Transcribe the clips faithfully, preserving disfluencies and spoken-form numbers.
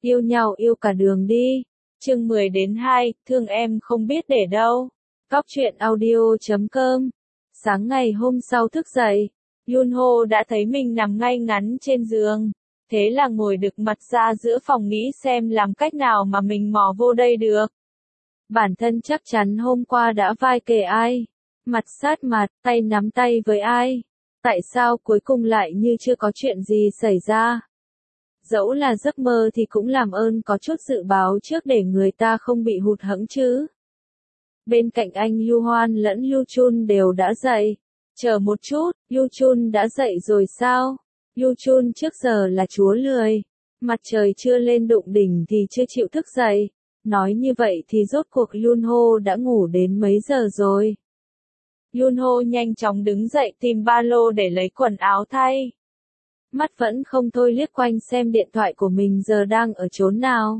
Yêu nhau yêu cả đường đi. Chương mười đến hai, thương em không biết để đâu. Cóc truyện audio chấm com. Sáng ngày hôm sau thức dậy, Yunho đã thấy mình nằm ngay ngắn trên giường. Thế là ngồi đực mặt ra giữa phòng nghĩ xem làm cách nào mà mình mò vô đây được. Bản thân chắc chắn hôm qua đã vai kề ai, mặt sát mặt, tay nắm tay với ai. Tại sao cuối cùng lại như chưa có chuyện gì xảy ra? Dẫu là giấc mơ thì cũng làm ơn có chút dự báo trước để người ta không bị hụt hẫng chứ. Bên cạnh anh Yu Hoan lẫn Yu Chun đều đã dậy. Chờ một chút, Yu Chun đã dậy rồi sao? Yu Chun trước giờ là chúa lười. Mặt trời chưa lên đụng đỉnh thì chưa chịu thức dậy. Nói như vậy thì rốt cuộc Yunho đã ngủ đến mấy giờ rồi? Yunho nhanh chóng đứng dậy tìm ba lô để lấy quần áo thay. Mắt vẫn không thôi liếc quanh xem điện thoại của mình giờ đang ở chốn nào.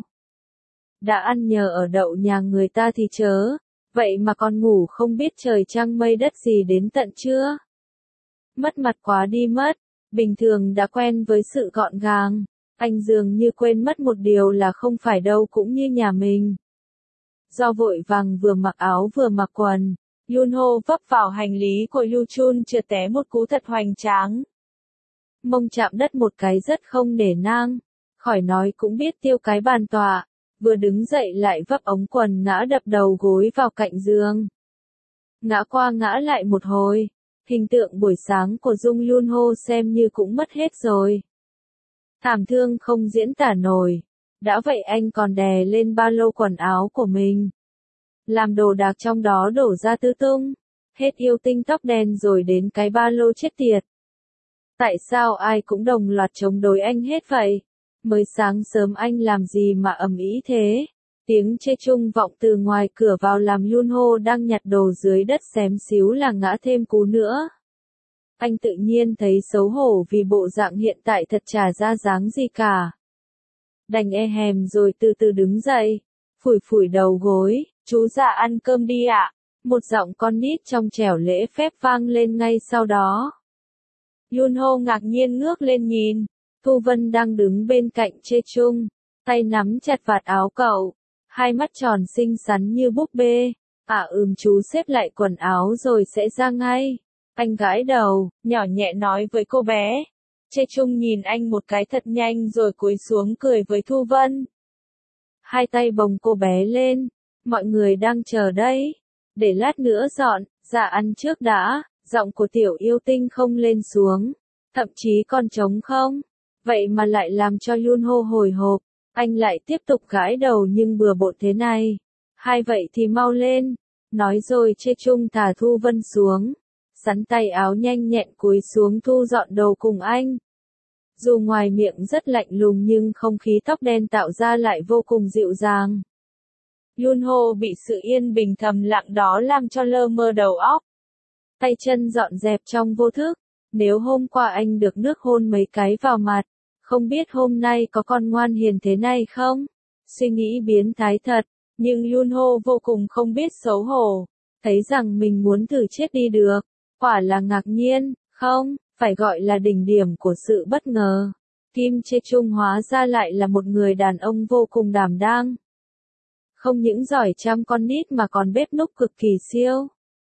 Đã ăn nhờ ở đậu nhà người ta thì chớ, vậy mà còn ngủ không biết trời trăng mây đất gì đến tận trưa. Mất mặt quá đi mất, bình thường đã quen với sự gọn gàng, anh dường như quên mất một điều là không phải đâu cũng như nhà mình. Do vội vàng vừa mặc áo vừa mặc quần, Yunho vấp vào hành lý của Yu Chun trượt té một cú thật hoành tráng. Mông chạm đất một cái rất không nể nang, khỏi nói cũng biết tiêu cái bàn tọa, vừa đứng dậy lại vấp ống quần ngã đập đầu gối vào cạnh giường. Ngã qua ngã lại một hồi, hình tượng buổi sáng của Dung Yunho xem như cũng mất hết rồi. Thảm thương không diễn tả nổi, đã vậy anh còn đè lên ba lô quần áo của mình. Làm đồ đạc trong đó đổ ra tứ tung, hết yêu tinh tóc đen rồi đến cái ba lô chết tiệt. Tại sao ai cũng đồng loạt chống đối anh hết vậy? Mới sáng sớm anh làm gì mà ầm ĩ thế? Tiếng chê chung vọng từ ngoài cửa vào làm Yunho đang nhặt đồ dưới đất xém xíu là ngã thêm cú nữa. Anh tự nhiên thấy xấu hổ vì bộ dạng hiện tại thật chả ra dáng gì cả. Đành e hèm rồi từ từ đứng dậy, phủi phủi đầu gối, chú già ăn cơm đi ạ. Một giọng con nít trong trẻo lễ phép vang lên ngay sau đó. Yunho ngạc nhiên ngước lên nhìn, Thu Vân đang đứng bên cạnh Chê Chung, tay nắm chặt vạt áo cậu, hai mắt tròn xinh xắn như búp bê. À ừm chú xếp lại quần áo rồi sẽ ra ngay. Anh gãi đầu, nhỏ nhẹ nói với cô bé. Chê Chung nhìn anh một cái thật nhanh rồi cúi xuống cười với Thu Vân. Hai tay bồng cô bé lên, mọi người đang chờ đấy, để lát nữa dọn, dạ ăn trước đã. Giọng của tiểu yêu tinh không lên xuống, thậm chí còn trống không, vậy mà lại làm cho Yunho hồi hộp, anh lại tiếp tục gãi đầu nhưng bừa bộn thế này. Hai vậy thì mau lên, nói rồi Chê Chung thả Thu Vân xuống, sắn tay áo nhanh nhẹn cúi xuống thu dọn đồ cùng anh. Dù ngoài miệng rất lạnh lùng nhưng không khí tóc đen tạo ra lại vô cùng dịu dàng. Yunho bị sự yên bình thầm lặng đó làm cho lơ mơ đầu óc. Tay chân dọn dẹp trong vô thức, nếu hôm qua anh được nước hôn mấy cái vào mặt, không biết hôm nay có con ngoan hiền thế này không? Suy nghĩ biến thái thật, nhưng Yunho vô cùng không biết xấu hổ, thấy rằng mình muốn thử chết đi được, quả là ngạc nhiên, không, phải gọi là đỉnh điểm của sự bất ngờ. Kim Chê Chung hóa ra lại là một người đàn ông vô cùng đảm đang. Không những giỏi chăm con nít mà còn bếp núc cực kỳ siêu.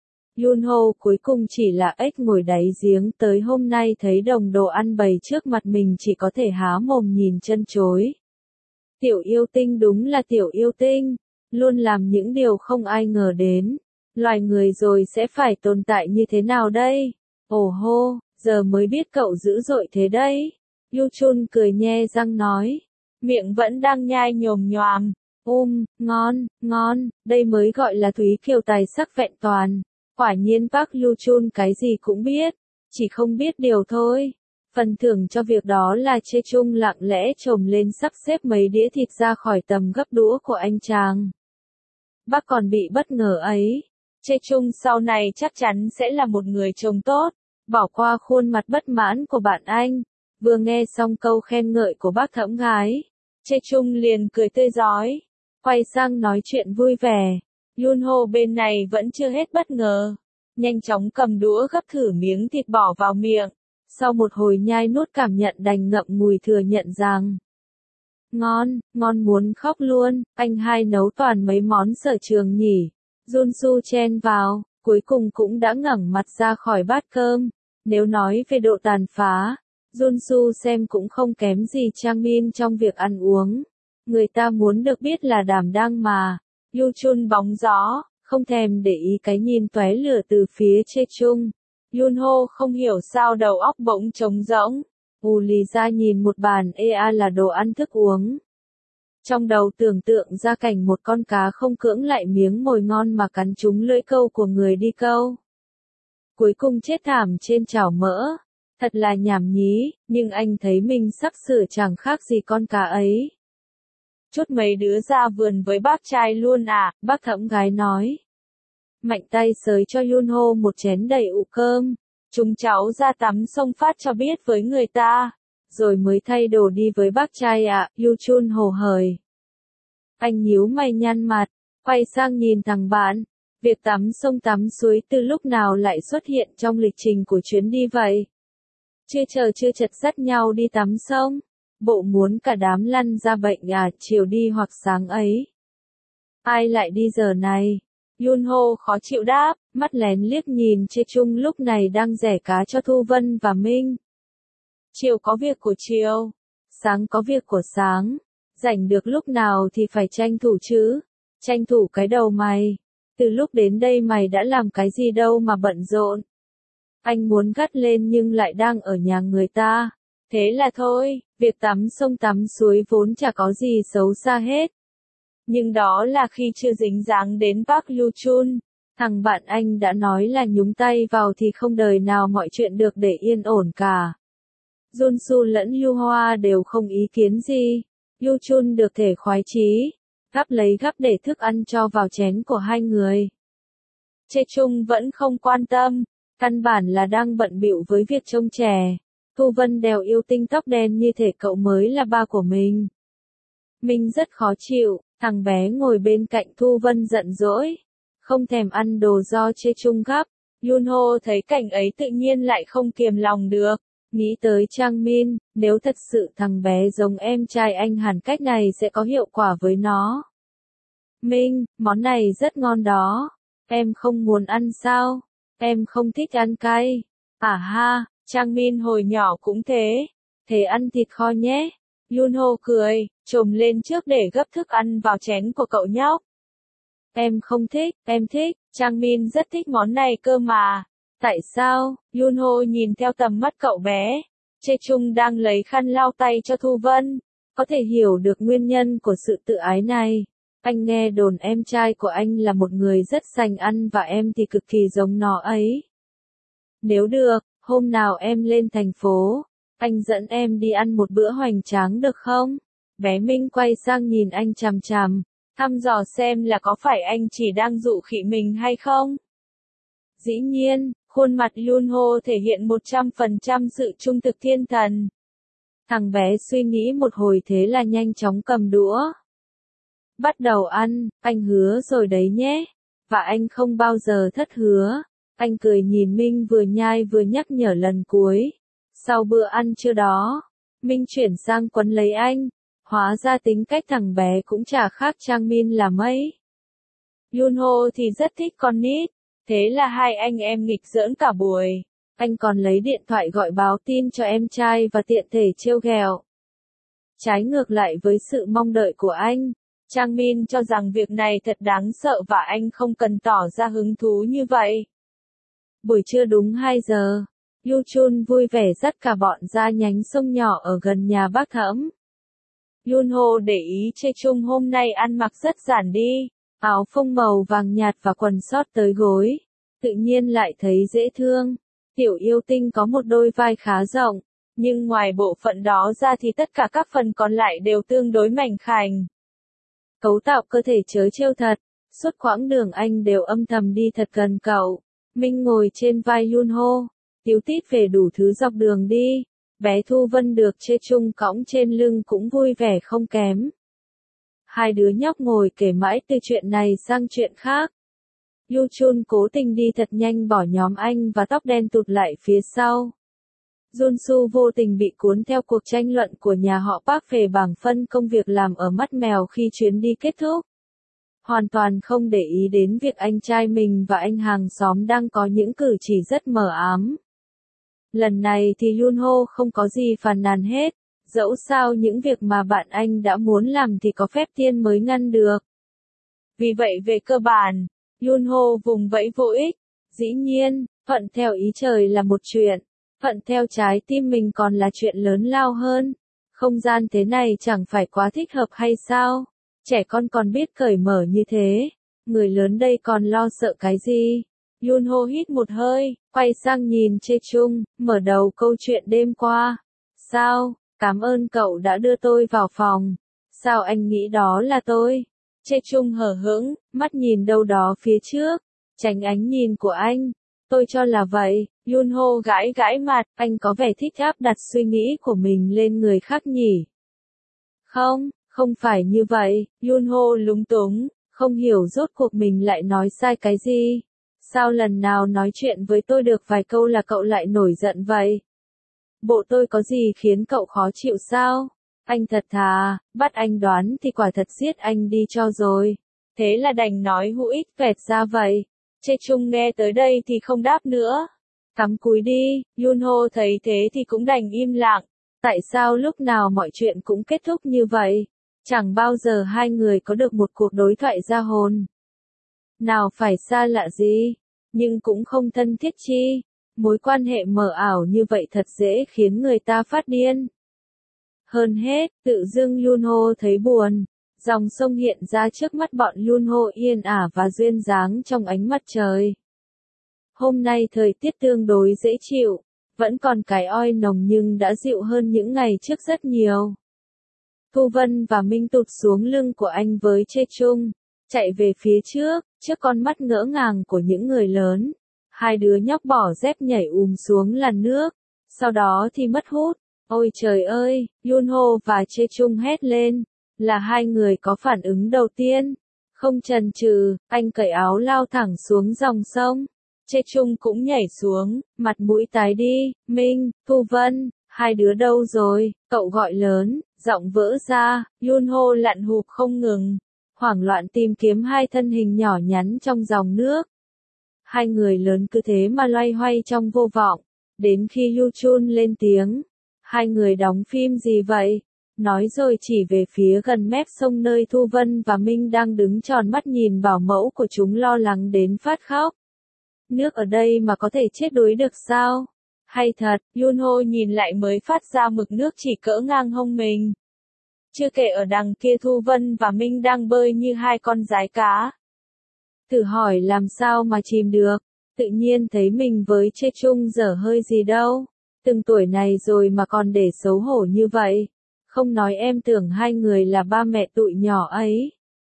Yunho cuối cùng chỉ là ếch ngồi đáy giếng tới hôm nay thấy đồng đồ ăn bày trước mặt mình chỉ có thể há mồm nhìn chân chối. Tiểu yêu tinh đúng là tiểu yêu tinh, luôn làm những điều không ai ngờ đến. Loài người rồi sẽ phải tồn tại như thế nào đây? Ồ hô, giờ mới biết cậu dữ dội thế đấy. Yu Chun cười nhe răng nói, miệng vẫn đang nhai nhồm nhoàm. Um, ngon, ngon, đây mới gọi là Thúy Kiều tài sắc vẹn toàn. Quả nhiên Park Yu Chun cái gì cũng biết, chỉ không biết điều thôi. Phần thưởng cho việc đó là Chê Chung lặng lẽ trồm lên sắp xếp mấy đĩa thịt ra khỏi tầm gấp đũa của anh chàng. Bác còn bị bất ngờ ấy. Chê Chung sau này chắc chắn sẽ là một người chồng tốt, bỏ qua khuôn mặt bất mãn của bạn anh. Vừa nghe xong câu khen ngợi của bác thẫm gái, Chê Chung liền cười tươi rói, quay sang nói chuyện vui vẻ. Yunho bên này vẫn chưa hết bất ngờ, nhanh chóng cầm đũa gấp thử miếng thịt bỏ vào miệng, sau một hồi nhai nuốt cảm nhận đành ngậm ngùi thừa nhận rằng Ngon, ngon muốn khóc luôn, anh hai nấu toàn mấy món sở trường nhỉ. Junsu chen vào, cuối cùng cũng đã ngẩng mặt ra khỏi bát cơm. Nếu nói về độ tàn phá, Junsu xem cũng không kém gì Changmin trong việc ăn uống. Người ta muốn được biết là đảm đang mà. Yuchun bóng gió, không thèm để ý cái nhìn tóe lửa từ phía Chechung. Yunho không hiểu sao đầu óc bỗng trống rỗng. Ù lì ra nhìn một bàn ea là đồ ăn thức uống. Trong đầu tưởng tượng ra cảnh một con cá không cưỡng lại miếng mồi ngon mà cắn trúng lưỡi câu của người đi câu. Cuối cùng chết thảm trên chảo mỡ. Thật là nhảm nhí, nhưng anh thấy mình sắp sửa chẳng khác gì con cá ấy. Chút mấy đứa ra vườn với bác trai luôn à, bác Thẩm gái nói. Mạnh tay sới cho Yunho một chén đầy ụ cơm. Chúng cháu ra tắm sông phát cho biết với người ta. Rồi mới thay đồ đi với bác trai ạ, à, Yuchun hồ hởi. Anh nhíu mày nhăn mặt, quay sang nhìn thằng bạn. Việc tắm sông tắm suối từ lúc nào lại xuất hiện trong lịch trình của chuyến đi vậy? Chưa chờ chưa chật dắt nhau đi tắm sông. Bộ muốn cả đám lăn ra bệnh à, chiều đi hoặc sáng ấy. Ai lại đi giờ này? Yunho khó chịu đáp, mắt lén liếc nhìn Chechung lúc này đang rẻ cá cho Thu Vân và Minh. Chiều có việc của chiều, sáng có việc của sáng, rảnh được lúc nào thì phải tranh thủ chứ, tranh thủ cái đầu mày. Từ lúc đến đây mày đã làm cái gì đâu mà bận rộn. Anh muốn gắt lên nhưng lại đang ở nhà người ta. Thế là thôi, việc tắm sông tắm suối vốn chả có gì xấu xa hết. Nhưng đó là khi chưa dính dáng đến Park Yuchun. Thằng bạn anh đã nói là nhúng tay vào thì không đời nào mọi chuyện được để yên ổn cả. Junsu lẫn Yuhua đều không ý kiến gì. Yuchun được thể khoái chí, gắp lấy gắp để thức ăn cho vào chén của hai người. Chechung vẫn không quan tâm, căn bản là đang bận bịu với việc trông trẻ. Thu Vân đèo yêu tinh tóc đen như thể cậu mới là ba của mình. Mình rất khó chịu, thằng bé ngồi bên cạnh Thu Vân giận dỗi, không thèm ăn đồ do Chechung gắp. Yunho thấy cảnh ấy tự nhiên lại không kiềm lòng được, nghĩ tới Changmin, nếu thật sự thằng bé giống em trai anh hẳn cách này sẽ có hiệu quả với nó. Minh, món này rất ngon đó, em không muốn ăn sao? Em không thích ăn cay. À ha, Changmin hồi nhỏ cũng thế. Thế ăn thịt kho nhé. Yunho cười, trồm lên trước để gấp thức ăn vào chén của cậu nhóc. Em không thích, em thích, Changmin rất thích món này cơ mà. Tại sao? Yunho nhìn theo tầm mắt cậu bé. Chechung đang lấy khăn lau tay cho Thu Vân. Có thể hiểu được nguyên nhân của sự tự ái này. Anh nghe đồn em trai của anh là một người rất sành ăn và em thì cực kỳ giống nó ấy. Nếu được, hôm nào em lên thành phố, anh dẫn em đi ăn một bữa hoành tráng được không? Bé Minh quay sang nhìn anh chằm chằm, thăm dò xem là có phải anh chỉ đang dụ khỉ mình hay không? Dĩ nhiên, khuôn mặt Yunho thể hiện một trăm phần trăm sự trung thực thiên thần. Thằng bé suy nghĩ một hồi thế là nhanh chóng cầm đũa. Bắt đầu ăn, anh hứa rồi đấy nhé. Và anh không bao giờ thất hứa. Anh cười nhìn Minh vừa nhai vừa nhắc nhở lần cuối. Sau bữa ăn trưa đó, Minh chuyển sang quấn lấy anh. Hóa ra tính cách thằng bé cũng chả khác Changmin là mấy. Yunho thì rất thích con nít. Thế là hai anh em nghịch giỡn cả buổi. Anh còn lấy điện thoại gọi báo tin cho em trai và tiện thể trêu ghẹo. Trái ngược lại với sự mong đợi của anh, Changmin cho rằng việc này thật đáng sợ và anh không cần tỏ ra hứng thú như vậy. Buổi trưa đúng hai giờ, Yuchun vui vẻ dắt cả bọn ra nhánh sông nhỏ ở gần nhà bác Thẩm. Yunho để ý Chechung hôm nay ăn mặc rất giản đi, áo phông màu vàng nhạt và quần sót tới gối, tự nhiên lại thấy dễ thương. Tiểu yêu tinh có một đôi vai khá rộng, nhưng ngoài bộ phận đó ra thì tất cả các phần còn lại đều tương đối mảnh khảnh. Cấu tạo cơ thể trớ trêu thật, suốt quãng đường anh đều âm thầm đi thật gần cậu. Minh ngồi trên vai Yunho, tíu tít về đủ thứ dọc đường đi. Bé Thu Vân được Chechung cõng trên lưng cũng vui vẻ không kém. Hai đứa nhóc ngồi kể mãi từ chuyện này sang chuyện khác. Yuchun cố tình đi thật nhanh bỏ nhóm anh và tóc đen tụt lại phía sau. Junsu vô tình bị cuốn theo cuộc tranh luận của nhà họ Park về bảng phân công việc làm ở mắt mèo khi chuyến đi kết thúc. Hoàn toàn không để ý đến việc anh trai mình và anh hàng xóm đang có những cử chỉ rất mờ ám. Lần này thì Yunho không có gì phàn nàn hết, dẫu sao những việc mà bạn anh đã muốn làm thì có phép tiên mới ngăn được. Vì vậy về cơ bản, Yunho vùng vẫy vô ích. Dĩ nhiên, thuận theo ý trời là một chuyện, thuận theo trái tim mình còn là chuyện lớn lao hơn. Không gian thế này chẳng phải quá thích hợp hay sao? Trẻ con còn biết cởi mở như thế, người lớn đây còn lo sợ cái gì? Yunho hít một hơi, quay sang nhìn Chae-chung, mở đầu câu chuyện đêm qua. Sao, cảm ơn cậu đã đưa tôi vào phòng. Sao anh nghĩ đó là tôi? Chae-chung hờ hững, mắt nhìn đâu đó phía trước, tránh ánh nhìn của anh. Tôi cho là vậy. Yunho gãi gãi mặt, anh có vẻ thích áp đặt suy nghĩ của mình lên người khác nhỉ? Không, không phải như vậy. Yunho lúng túng, không hiểu rốt cuộc mình lại nói sai cái gì. Sao lần nào nói chuyện với tôi được vài câu là cậu lại nổi giận vậy? Bộ tôi có gì khiến cậu khó chịu sao? Anh thật thà, bắt anh đoán thì quả thật giết anh đi cho rồi. Thế là đành nói hữu ích vẹt ra vậy. Chae-chung nghe tới đây thì không đáp nữa. Cắm cúi đi. Yunho thấy thế thì cũng đành im lặng. Tại sao lúc nào mọi chuyện cũng kết thúc như vậy? Chẳng bao giờ hai người có được một cuộc đối thoại ra hồn. Nào phải xa lạ gì, nhưng cũng không thân thiết chi. Mối quan hệ mờ ảo như vậy thật dễ khiến người ta phát điên. Hơn hết, tự dưng Yunho thấy buồn. Dòng sông hiện ra trước mắt bọn Yunho yên ả và duyên dáng trong ánh mặt trời. Hôm nay thời tiết tương đối dễ chịu, vẫn còn cái oi nồng nhưng đã dịu hơn những ngày trước rất nhiều. Thu Vân và Minh tụt xuống lưng của anh với Chae-chung, chạy về phía trước, trước con mắt ngỡ ngàng của những người lớn. Hai đứa nhóc bỏ dép nhảy ùm xuống làn nước, sau đó thì mất hút. Ôi trời ơi, Yunho và Chae-chung hét lên, là hai người có phản ứng đầu tiên. Không chần chừ, anh cởi áo lao thẳng xuống dòng sông. Chae-chung cũng nhảy xuống, mặt mũi tái đi. Minh, Thu Vân, hai đứa đâu rồi? Cậu gọi lớn, giọng vỡ ra. Yunho lặn hụp không ngừng, hoảng loạn tìm kiếm hai thân hình nhỏ nhắn trong dòng nước. Hai người lớn cứ thế mà loay hoay trong vô vọng, đến khi Yu-chun lên tiếng. Hai người đóng phim gì vậy? Nói rồi chỉ về phía gần mép sông nơi Thu Vân và Minh đang đứng tròn mắt nhìn bảo mẫu của chúng lo lắng đến phát khóc. Nước ở đây mà có thể chết đuối được sao? Hay thật, Yunho nhìn lại mới phát ra mực nước chỉ cỡ ngang hông mình. Chưa kể ở đằng kia Thu Vân và Minh đang bơi như hai con giái cá. Thử hỏi làm sao mà chìm được, tự nhiên thấy mình với Chae-chung dở hơi gì đâu. Từng tuổi này rồi mà còn để xấu hổ như vậy. Không nói em tưởng hai người là ba mẹ tụi nhỏ ấy.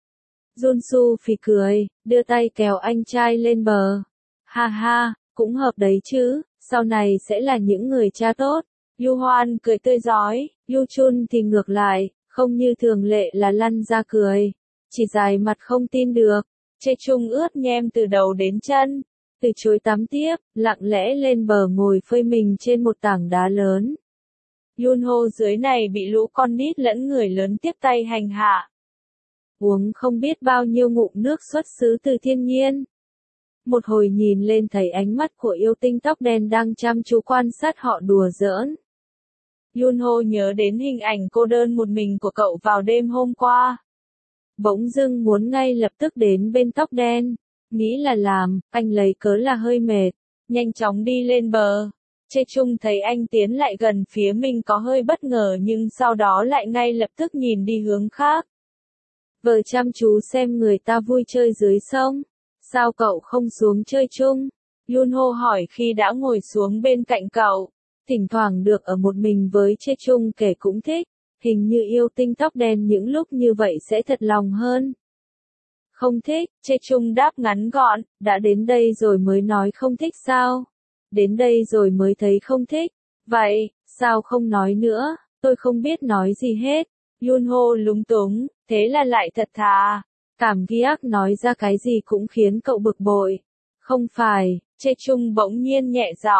Junsu phì cười, đưa tay kéo anh trai lên bờ. Ha ha, cũng hợp đấy chứ, sau này sẽ là những người cha tốt. Yu Hoan cười tươi rói, Yu Chun thì ngược lại, không như thường lệ là lăn ra cười. Chỉ dài mặt không tin được. Chae-chung ướt nhem từ đầu đến chân. Từ chối tắm tiếp, lặng lẽ lên bờ ngồi phơi mình trên một tảng đá lớn. Yunho dưới này bị lũ con nít lẫn người lớn tiếp tay hành hạ. Uống không biết bao nhiêu ngụm nước xuất xứ từ thiên nhiên. Một hồi nhìn lên thấy ánh mắt của yêu tinh tóc đen đang chăm chú quan sát họ đùa giỡn. Yunho nhớ đến hình ảnh cô đơn một mình của cậu vào đêm hôm qua. Bỗng dưng muốn ngay lập tức đến bên tóc đen. Nghĩ là làm, anh lấy cớ là hơi mệt. Nhanh chóng đi lên bờ. Chae-chung thấy anh tiến lại gần phía mình có hơi bất ngờ nhưng sau đó lại ngay lập tức nhìn đi hướng khác. Vợ chăm chú xem người ta vui chơi dưới sông. Sao cậu không xuống chơi chung? Yunho hỏi khi đã ngồi xuống bên cạnh cậu. Thỉnh thoảng được ở một mình với Chae-chung kể cũng thích. Hình như yêu tinh tóc đen những lúc như vậy sẽ thật lòng hơn. Không thích, Chae-chung đáp ngắn gọn, đã đến đây rồi mới nói không thích sao? Đến đây rồi mới thấy không thích. Vậy, sao không nói nữa, tôi không biết nói gì hết. Yunho lúng túng, thế là lại thật thà. Cảm giác nói ra cái gì cũng khiến cậu bực bội. Không phải, Chae-chung bỗng nhiên nhẹ giọng.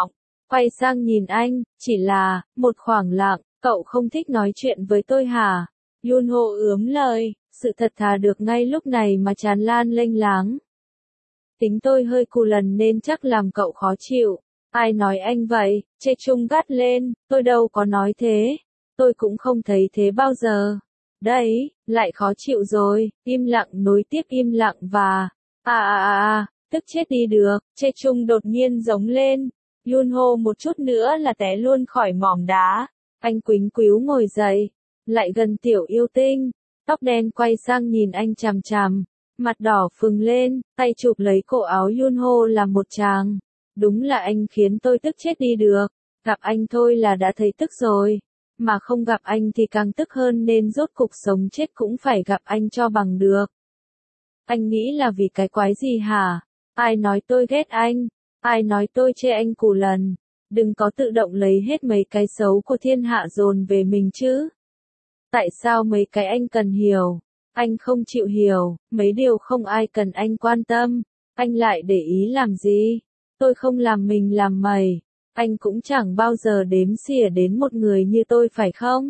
quay sang nhìn anh, chỉ là, một khoảng lặng, cậu không thích nói chuyện với tôi hả? Yunho ướm lời, sự thật thà được ngay lúc này mà tràn lan lênh láng. Tính tôi hơi cù lần nên chắc làm cậu khó chịu. Ai nói anh vậy? Chê Chung gắt lên, tôi đâu có nói thế. Tôi cũng không thấy thế bao giờ. Đấy, lại khó chịu rồi, im lặng nối tiếp im lặng và... À à à à, tức chết đi được, Chê Chung đột nhiên giống lên. Yunho một chút nữa là té luôn khỏi mỏm đá. Anh quính quíu ngồi dậy, lại gần tiểu yêu tinh, tóc đen quay sang nhìn anh chằm chằm, mặt đỏ phừng lên, tay chụp lấy cổ áo Yunho là một tràng. Đúng là anh khiến tôi tức chết đi được, gặp anh thôi là đã thấy tức rồi, mà không gặp anh thì càng tức hơn nên rốt cục sống chết cũng phải gặp anh cho bằng được. Anh nghĩ là vì cái quái gì hả? Ai nói tôi ghét anh? Ai nói tôi chê anh cù lần? Đừng có tự động lấy hết mấy cái xấu của thiên hạ dồn về mình chứ. Tại sao mấy cái anh cần hiểu? Anh không chịu hiểu, mấy điều không ai cần anh quan tâm, anh lại để ý làm gì? Tôi không làm mình làm mày, anh cũng chẳng bao giờ đếm xỉa đến một người như tôi phải không?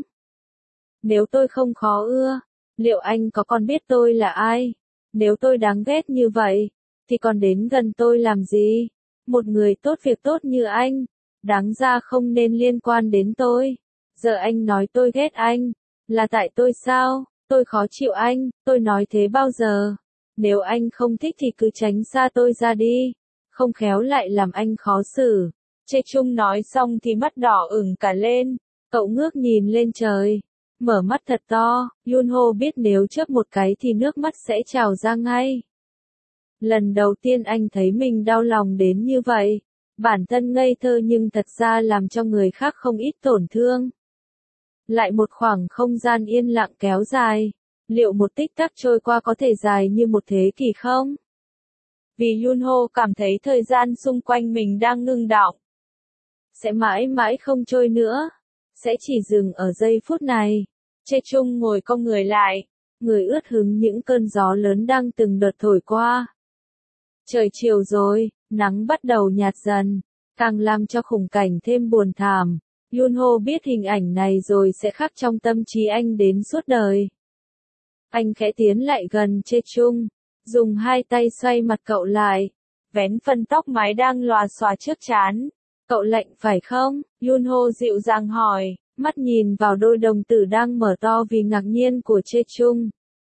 Nếu tôi không khó ưa, liệu anh có còn biết tôi là ai? Nếu tôi đáng ghét như vậy, thì còn đến gần tôi làm gì? Một người tốt việc tốt như anh, đáng ra không nên liên quan đến tôi. Giờ anh nói tôi ghét anh, là tại tôi sao? Tôi khó chịu anh, tôi nói thế bao giờ? Nếu anh không thích thì cứ tránh xa tôi ra đi, không khéo lại làm anh khó xử. Chê Chung nói xong thì mắt đỏ ửng cả lên, cậu ngước nhìn lên trời, mở mắt thật to, Yunho biết nếu chớp một cái thì nước mắt sẽ trào ra ngay. Lần đầu tiên anh thấy mình đau lòng đến như vậy, bản thân ngây thơ nhưng thật ra làm cho người khác không ít tổn thương. Lại một khoảng không gian yên lặng kéo dài, liệu một tích tắc trôi qua có thể dài như một thế kỷ không? Vì Yunho cảm thấy thời gian xung quanh mình đang ngưng đọng. Sẽ mãi mãi không trôi nữa, sẽ chỉ dừng ở giây phút này. Chê Chung ngồi cong người lại, người ướt hứng những cơn gió lớn đang từng đợt thổi qua. Trời chiều rồi, nắng bắt đầu nhạt dần, càng làm cho khung cảnh thêm buồn thảm. Yunho biết hình ảnh này rồi sẽ khắc trong tâm trí anh đến suốt đời. Anh khẽ tiến lại gần Chê Chung, dùng hai tay xoay mặt cậu lại, vén phần tóc mái đang lòa xòa trước trán. Cậu lạnh phải không? Yunho dịu dàng hỏi, mắt nhìn vào đôi đồng tử đang mở to vì ngạc nhiên của Chê Chung.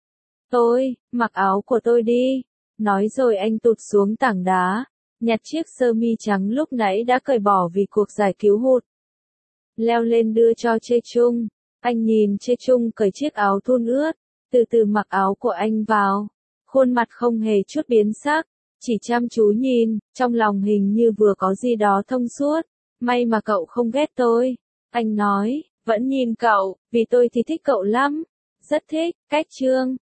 Tôi, mặc áo của tôi đi. Nói rồi anh tụt xuống tảng đá, nhặt chiếc sơ mi trắng lúc nãy đã cởi bỏ vì cuộc giải cứu hụt. Leo lên đưa cho Chê Chung. Anh nhìn Chê Chung cởi chiếc áo thun ướt, từ từ mặc áo của anh vào. Khuôn mặt không hề chút biến sắc, chỉ chăm chú nhìn, trong lòng hình như vừa có gì đó thông suốt. May mà cậu không ghét tôi. Anh nói, vẫn nhìn cậu, vì tôi thì thích cậu lắm. Rất thích, cách Trương.